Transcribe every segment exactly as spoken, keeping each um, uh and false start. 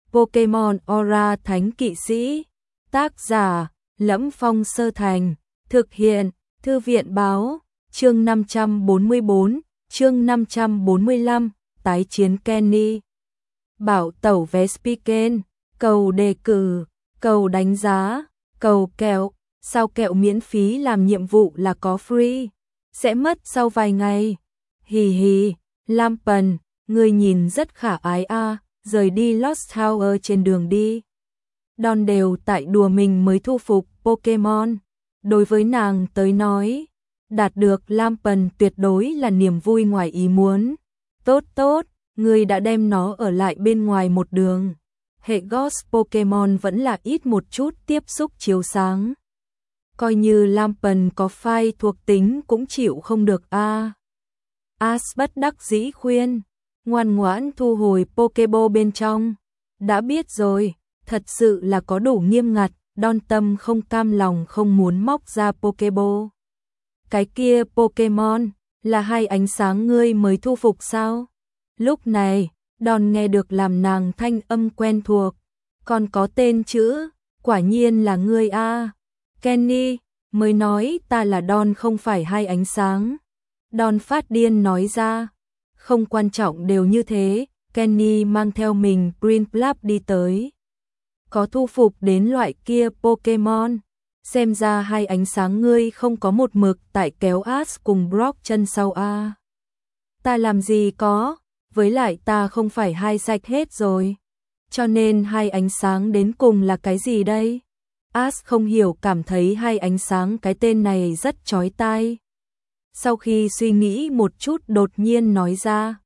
Pokemon Aura Thánh Kỵ Sĩ. Tác giả: Lẫm Phong Sơ Thành. Thực hiện: Thư viện báo. Chương năm trăm bốn mươi bốn, chương năm trăm bốn mươi lăm, tái chiến Kenny. Bảo tẩu Vespiquen, cầu đề cử, cầu đánh giá, cầu kẹo, sao kẹo miễn phí làm nhiệm vụ là có free, sẽ mất sau vài ngày. Hì hì, Lampần, người nhìn rất khả ái a, rời đi Lost Tower trên đường đi. Đòn đều tại đùa mình mới thu phục Pokemon. Đối với nàng tới nói, đạt được Lampần tuyệt đối là niềm vui ngoài ý muốn. Tốt tốt, người đã đem nó ở lại bên ngoài một đường. Hệ Ghost Pokemon vẫn là ít một chút tiếp xúc chiếu sáng. Coi như Lampần có phai thuộc tính cũng chịu không được a. Ash bất đắc dĩ khuyên, ngoan ngoãn thu hồi Pokeball bên trong. Đã biết rồi, thật sự là có đủ nghiêm ngặt, Đon Tâm không cam lòng không muốn móc ra Pokeball. Cái kia Pokemon, là hai ánh sáng ngươi mới thu phục sao? Lúc này, Đòn nghe được làm nàng thanh âm quen thuộc, còn có tên chữ, quả nhiên là ngươi a. Kenny, mới nói ta là Đòn không phải hai ánh sáng. Đòn phát điên nói ra, không quan trọng đều như thế. Kenny mang theo mình Prinplup đi tới. Có thu phục đến loại kia Pokemon. Xem ra hai ánh sáng ngươi không có một mực tại kéo Ash cùng Brock chân sau a. Ta làm gì có, với lại ta không phải hai sạch hết rồi. Cho nên hai ánh sáng đến cùng là cái gì đây? Ash không hiểu, cảm thấy hai ánh sáng cái tên này rất chói tai. Sau khi suy nghĩ một chút đột nhiên nói ra,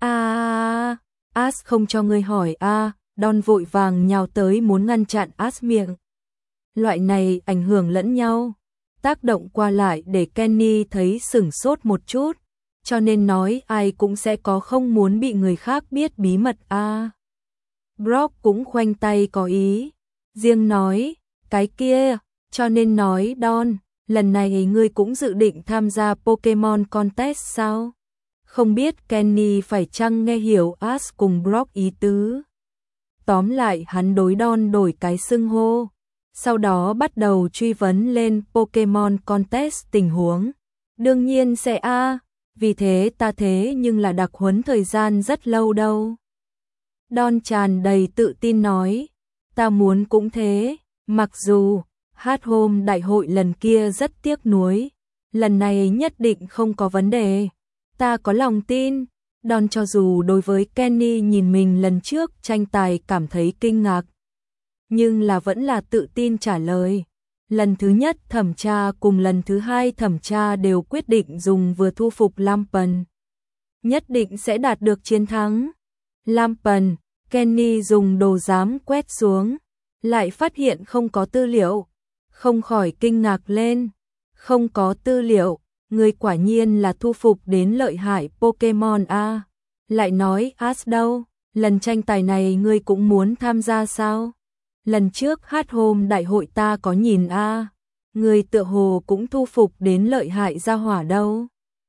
a, Ash không cho ngươi hỏi a. Đon vội vàng nhào tới muốn ngăn chặn Ash miệng. Loại này ảnh hưởng lẫn nhau, tác động qua lại để Kenny thấy sửng sốt một chút, cho nên nói ai cũng sẽ có không muốn bị người khác biết bí mật a. À. Brock cũng khoanh tay có ý, riêng nói, cái kia, cho nên nói Don, lần này ngươi cũng dự định tham gia Pokemon Contest sao? Không biết Kenny phải chăng nghe hiểu Ash cùng Brock ý tứ. Tóm lại hắn đối Don đổi cái xưng hô. Sau đó bắt đầu truy vấn lên Pokemon Contest tình huống. Đương nhiên sẽ a, à, vì thế ta thế nhưng là đặc huấn thời gian rất lâu đâu. Don tràn đầy tự tin nói, ta muốn cũng thế, mặc dù hát hôm đại hội lần kia rất tiếc nuối, lần này nhất định không có vấn đề, ta có lòng tin. Don cho dù đối với Kenny nhìn mình lần trước tranh tài cảm thấy kinh ngạc, nhưng là vẫn là tự tin trả lời. Lần thứ nhất thẩm tra cùng lần thứ hai thẩm tra đều quyết định dùng vừa thu phục Lampần. Nhất định sẽ đạt được chiến thắng. Lampần, Kenny dùng đồ giám quét xuống, lại phát hiện không có tư liệu. Không khỏi kinh ngạc lên. Không có tư liệu, người quả nhiên là thu phục đến lợi hại Pokemon a. Lại nói Ash đâu, lần tranh tài này ngươi cũng muốn tham gia sao? Lần trước hát hôm đại hội ta có nhìn a, à, người tựa hồ cũng thu phục đến lợi hại gia hỏa đâu.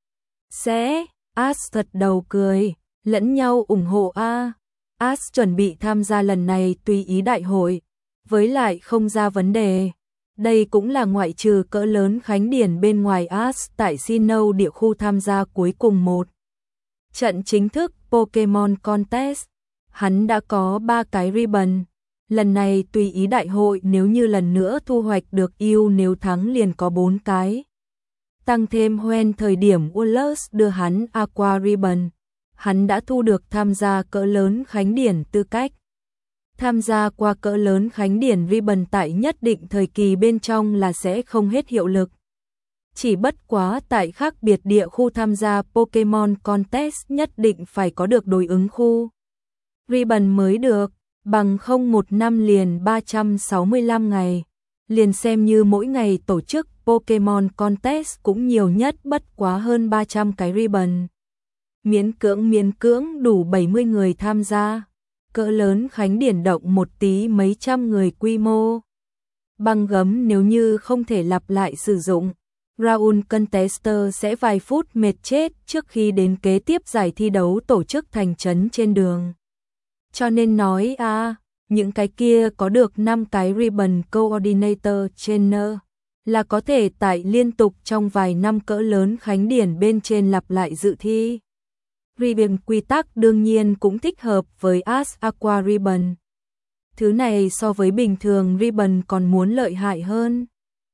Sẽ, Ash thật đầu cười, lẫn nhau ủng hộ a. À. Ash chuẩn bị tham gia lần này tùy ý đại hội, với lại không ra vấn đề. Đây cũng là ngoại trừ cỡ lớn khánh điển bên ngoài Ash tại Sinnoh địa khu tham gia cuối cùng một trận chính thức Pokemon Contest. Hắn đã có ba cái ribbon. Lần này tùy ý đại hội nếu như lần nữa thu hoạch được yêu nếu thắng liền có bốn cái. Tăng thêm hoen thời điểm Ullus đưa hắn Aqua Ribbon, hắn đã thu được tham gia cỡ lớn khánh điển tư cách. Tham gia qua cỡ lớn khánh điển Ribbon tại nhất định thời kỳ bên trong là sẽ không hết hiệu lực. Chỉ bất quá tại khác biệt địa khu tham gia Pokemon Contest nhất định phải có được đối ứng khu Ribbon mới được. Bằng không một năm liền ba trăm sáu mươi lăm ngày, liền xem như mỗi ngày tổ chức Pokemon Contest cũng nhiều nhất bất quá hơn ba trăm cái ribbon. Miễn cưỡng miễn cưỡng đủ bảy mươi người tham gia, cỡ lớn khánh điển động một tí mấy trăm người quy mô. Băng gấm nếu như không thể lặp lại sử dụng, Round Contester sẽ vài phút mệt chết trước khi đến kế tiếp giải thi đấu tổ chức thành trấn trên đường. Cho nên nói a, à, những cái kia có được năm cái Ribbon Coordinator Trainer, là có thể tải liên tục trong vài năm cỡ lớn khánh điển bên trên lặp lại dự thi. Ribbon quy tắc đương nhiên cũng thích hợp với Ask Aqua Ribbon. Thứ này so với bình thường Ribbon còn muốn lợi hại hơn.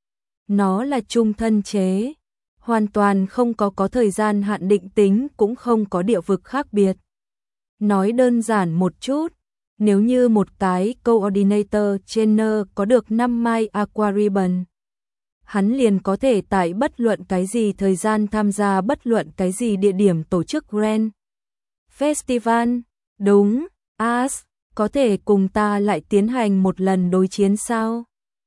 Nó là chung thân chế, hoàn toàn không có có thời gian hạn định tính, cũng không có địa vực khác biệt. Nói đơn giản một chút, nếu như một cái Coordinator Trainer có được năm mai Aqua Ribbon, hắn liền có thể tại bất luận cái gì thời gian tham gia bất luận cái gì địa điểm tổ chức Grand Festival. Đúng, Ask, có thể cùng ta lại tiến hành một lần đối chiến sao?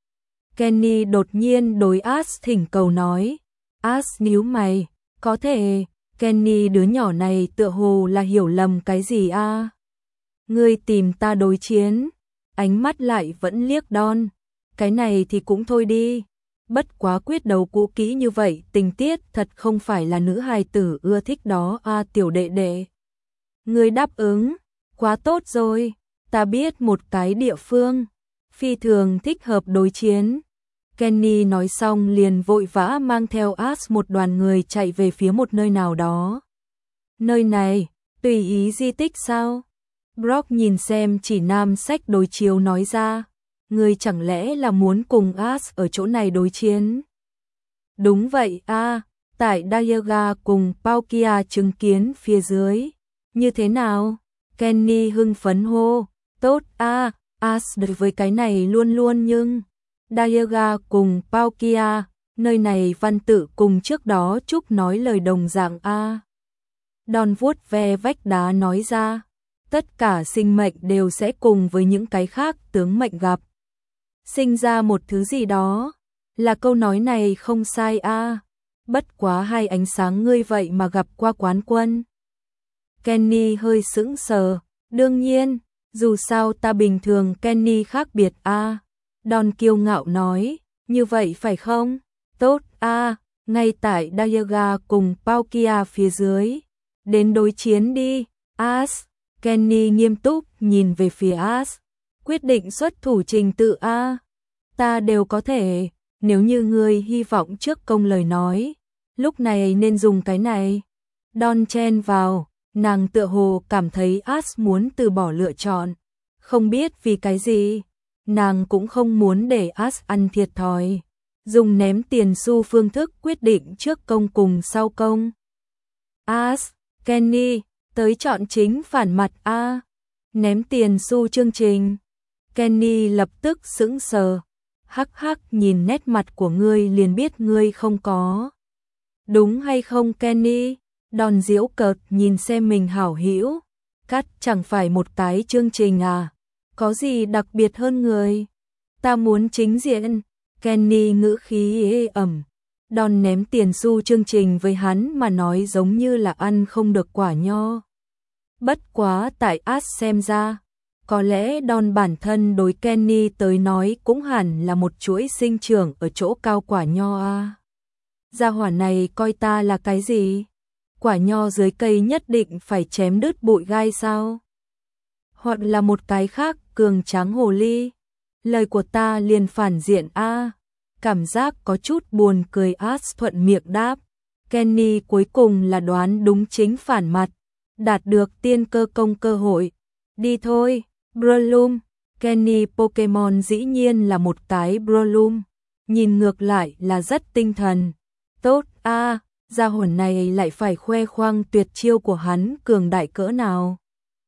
Kenny đột nhiên đối Ask thỉnh cầu nói. Ask nhíu mày, có thể. Kenny, đứa nhỏ này tựa hồ là hiểu lầm cái gì a? À? Ngươi tìm ta đối chiến? Ánh mắt lại vẫn liếc Don. Cái này thì cũng thôi đi. Bất quá quyết đấu cũ kỹ như vậy, tình tiết thật không phải là nữ hài tử ưa thích đó a. À, tiểu đệ đệ. Ngươi đáp ứng, quá tốt rồi. Ta biết một cái địa phương phi thường thích hợp đối chiến. Kenny nói xong liền vội vã mang theo Ask một đoàn người chạy về phía một nơi nào đó. Nơi này, tùy ý di tích sao? Brock nhìn xem chỉ nam sách đối chiếu nói ra. Ngươi chẳng lẽ là muốn cùng Ask ở chỗ này đối chiến? Đúng vậy a, à, tại Diaga cùng Palkia chứng kiến phía dưới. Như thế nào? Kenny hưng phấn hô. Tốt a, à, Ask đối với cái này luôn luôn nhưng... Diaga cùng Palkia, nơi này văn tự cùng trước đó Trúc nói lời đồng dạng a. À. Don vuốt ve vách đá nói ra, tất cả sinh mệnh đều sẽ cùng với những cái khác tướng mệnh gặp. Sinh ra một thứ gì đó, là câu nói này không sai a. À. Bất quá hai ánh sáng ngươi vậy mà gặp qua quán quân. Kenny hơi sững sờ, đương nhiên, dù sao ta bình thường Kenny khác biệt a. À. Don kiêu ngạo nói, như vậy phải không? Tốt a, à, ngay tại Diaga cùng Palkia phía dưới. Đến đối chiến đi, Ask. Kenny nghiêm túc nhìn về phía Ask. Quyết định xuất thủ trình tự a. À. Ta đều có thể, nếu như ngươi hy vọng trước công lời nói, lúc này nên dùng cái này. Don chen vào, nàng tựa hồ cảm thấy Ask muốn từ bỏ lựa chọn. Không biết vì cái gì. Nàng cũng không muốn để Ask ăn thiệt thòi, dùng ném tiền xu phương thức quyết định trước công cùng sau công. Ask, Kenny, tới chọn chính phản mặt a. Ném tiền xu chương trình. Kenny lập tức sững sờ, hắc hắc nhìn nét mặt của ngươi liền biết ngươi không có. Đúng hay không Kenny? Đòn giễu cợt nhìn xem mình hảo hữu, cắt chẳng phải một cái chương trình à? Có gì đặc biệt hơn người? Ta muốn chính diện. Kenny ngữ khí ê ẩm. Don ném tiền xu chương trình với hắn mà nói giống như là ăn không được quả nho. Bất quá tại Ask xem ra, có lẽ Don bản thân đối Kenny tới nói cũng hẳn là một chuỗi sinh trưởng ở chỗ cao quả nho a. À. Gia hỏa này coi ta là cái gì? Quả nho dưới cây nhất định phải chém đứt bụi gai sao? Hoặc là một cái khác, cường tráng hồ ly. Lời của ta liền phản diện a. À. Cảm giác có chút buồn cười. Ask thuận miệng đáp. Kenny cuối cùng là đoán đúng chính phản mặt, đạt được tiên cơ công cơ hội. Đi thôi, Breloom. Kenny Pokemon dĩ nhiên là một cái Breloom, nhìn ngược lại là rất tinh thần. Tốt a, à, gia hỏa này lại phải khoe khoang tuyệt chiêu của hắn cường đại cỡ nào.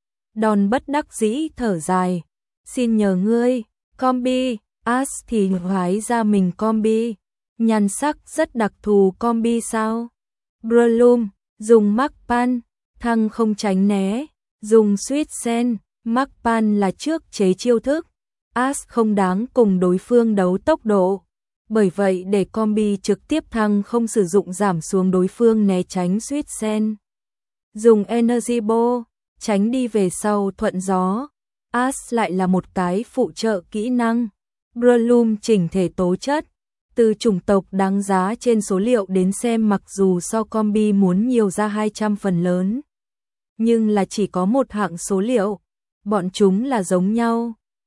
Don bất đắc dĩ thở dài. Xin nhờ ngươi, combi. Ask thì hái ra mình combi. Nhan sắc rất đặc thù combi sao? Breloom, dùng Mark Pan, thăng không tránh né, dùng Sweet Sen, Mark Pan là trước chế chiêu thức. Ask không đáng cùng đối phương đấu tốc độ. Bởi vậy để combi trực tiếp thăng không sử dụng giảm xuống đối phương né tránh Sweet Sen. Dùng Energy Ball, tránh đi về sau thuận gió. Ask lại là một cái phụ trợ kỹ năng. Breloom chỉnh thể tố chất, từ chủng tộc đáng giá trên số liệu đến xem mặc dù so combi muốn nhiều ra hai trăm phần lớn, nhưng là chỉ có một hạng số liệu, bọn chúng là giống nhau.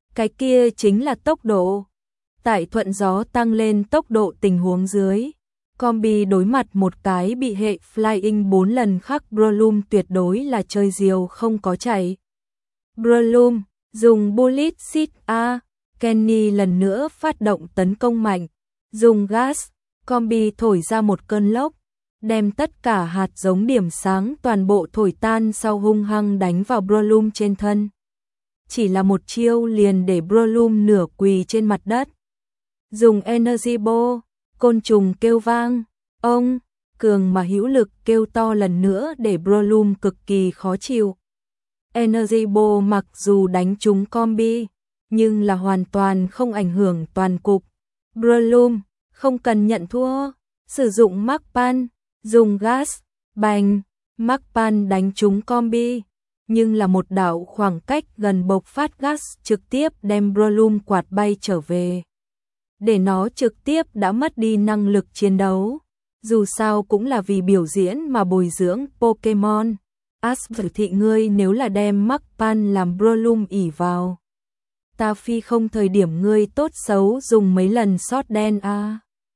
Cái kia chính là tốc độ. Tại thuận gió tăng lên tốc độ tình huống dưới, Combi đối mặt một cái bị hệ Flying bốn lần khác Breloom tuyệt đối là chơi diều không có chạy. Breloom dùng Bullet Seed A, Kenny lần nữa phát động tấn công mạnh, dùng gas, Combi thổi ra một cơn lốc, đem tất cả hạt giống điểm sáng toàn bộ thổi tan sau hung hăng đánh vào Breloom trên thân. Chỉ là một chiêu liền để Breloom nửa quỳ trên mặt đất. Dùng Energy Ball, côn trùng kêu vang, ông, cường mà hữu lực kêu to lần nữa để Breloom cực kỳ khó chịu. Energy Ball mặc dù đánh trúng Combi, nhưng là hoàn toàn không ảnh hưởng toàn cục. Breloom không cần nhận thua, sử dụng Mark Pan, dùng gas, bành, Mark Pan đánh trúng Combi, nhưng là một đạo khoảng cách gần bộc phát gas trực tiếp đem Breloom quạt bay trở về. Để nó trực tiếp đã mất đi năng lực chiến đấu. Dù sao cũng là vì biểu diễn mà bồi dưỡng Pokemon. Ash thị ngươi nếu là đem Mark Pan làm Breloom ỉ vào. Ta phi không thời điểm ngươi tốt xấu dùng mấy lần sót đen a.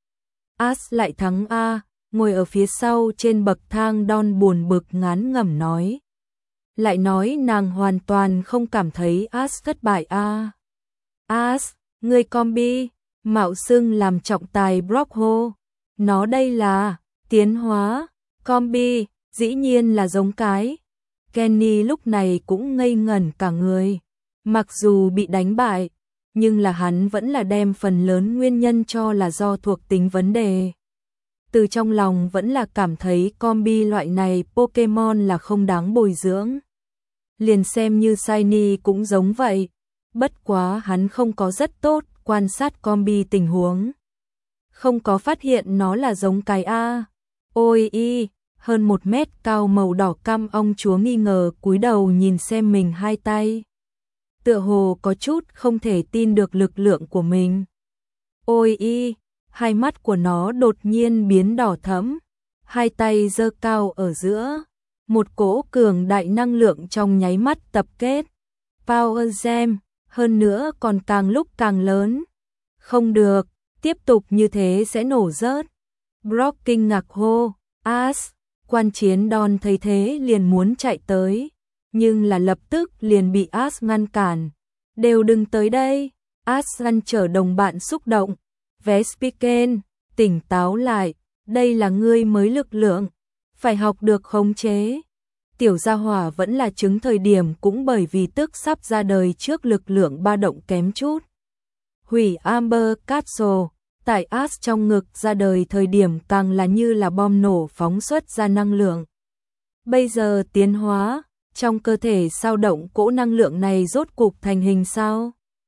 Ash lại thắng a, ngồi ở phía sau trên bậc thang Don buồn bực ngán ngẩm nói. Lại nói nàng hoàn toàn không cảm thấy Ash thất bại a. Ash, ngươi Combi, mạo xưng làm trọng tài Brock Ho. Nó đây là tiến hóa, Combi, dĩ nhiên là giống cái. Kenny lúc này cũng ngây ngẩn cả người. Mặc dù bị đánh bại, nhưng là hắn vẫn là đem phần lớn nguyên nhân cho là do thuộc tính vấn đề. Từ trong lòng vẫn là cảm thấy Combi loại này Pokemon là không đáng bồi dưỡng. Liền xem như Shiny cũng giống vậy. Bất quá hắn không có rất tốt quan sát Combi tình huống. Không có phát hiện nó là giống cái A. Ôi y, hơn một mét cao màu đỏ cam ong chúa nghi ngờ cúi đầu nhìn xem mình hai tay. Tựa hồ có chút không thể tin được lực lượng của mình. Ôi y, hai mắt của nó đột nhiên biến đỏ thẫm, hai tay giơ cao ở giữa. Một cỗ cường đại năng lượng trong nháy mắt tập kết. Power Gem, hơn nữa còn càng lúc càng lớn. Không được, tiếp tục như thế sẽ nổ rớt. Brock kinh ngạc hô, Ash, quan chiến Don thấy thế liền muốn chạy tới. Nhưng là lập tức liền bị Ash ngăn cản. Đều đừng tới đây. Ash ngăn trở đồng bạn xúc động. Vespiquen, tỉnh táo lại, đây là ngươi mới lực lượng. Phải học được khống chế. Tiểu gia hỏa vẫn là chứng thời điểm cũng bởi vì tức sắp ra đời trước lực lượng ba động kém chút. Hủy Amber Castle, tại Ash trong ngực ra đời thời điểm càng là như là bom nổ phóng xuất ra năng lượng. Bây giờ tiến hóa, trong cơ thể sao động cỗ năng lượng này rốt cục thành hình sao?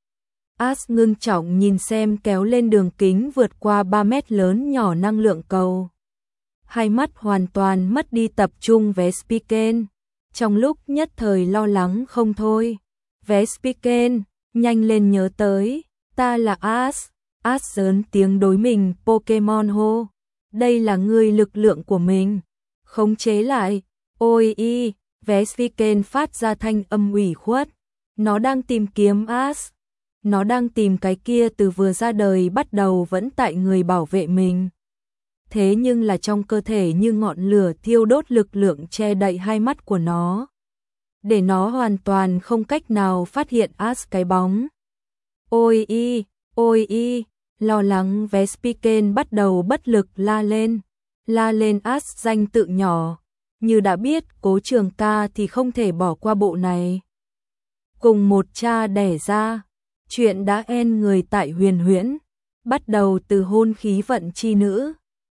Ash ngưng trọng nhìn xem kéo lên đường kính vượt qua ba mét lớn nhỏ năng lượng cầu. Hai mắt hoàn toàn mất đi tập trung Vespiquen, trong lúc nhất thời lo lắng không thôi. Vespiquen, nhanh lên nhớ tới, ta là Ash. Ash lớn tiếng đối mình Pokemon hô, đây là ngươi lực lượng của mình, khống chế lại. Ôi y, Vespiquen phát ra thanh âm ủy khuất, nó đang tìm kiếm Ash, nó đang tìm cái kia từ vừa ra đời bắt đầu vẫn tại người bảo vệ mình. Thế nhưng là trong cơ thể như ngọn lửa thiêu đốt lực lượng che đậy hai mắt của nó, để nó hoàn toàn không cách nào phát hiện Ash cái bóng. Ôi y, ôi y, lo lắng Vespiquen bắt đầu bất lực la lên, la lên Ash danh tự nhỏ, như đã biết Cố Trường Ca thì không thể bỏ qua bộ này. Cùng một cha đẻ ra, chuyện đã en người tại Huyền Huyễn, bắt đầu từ hôn khí vận chi nữ.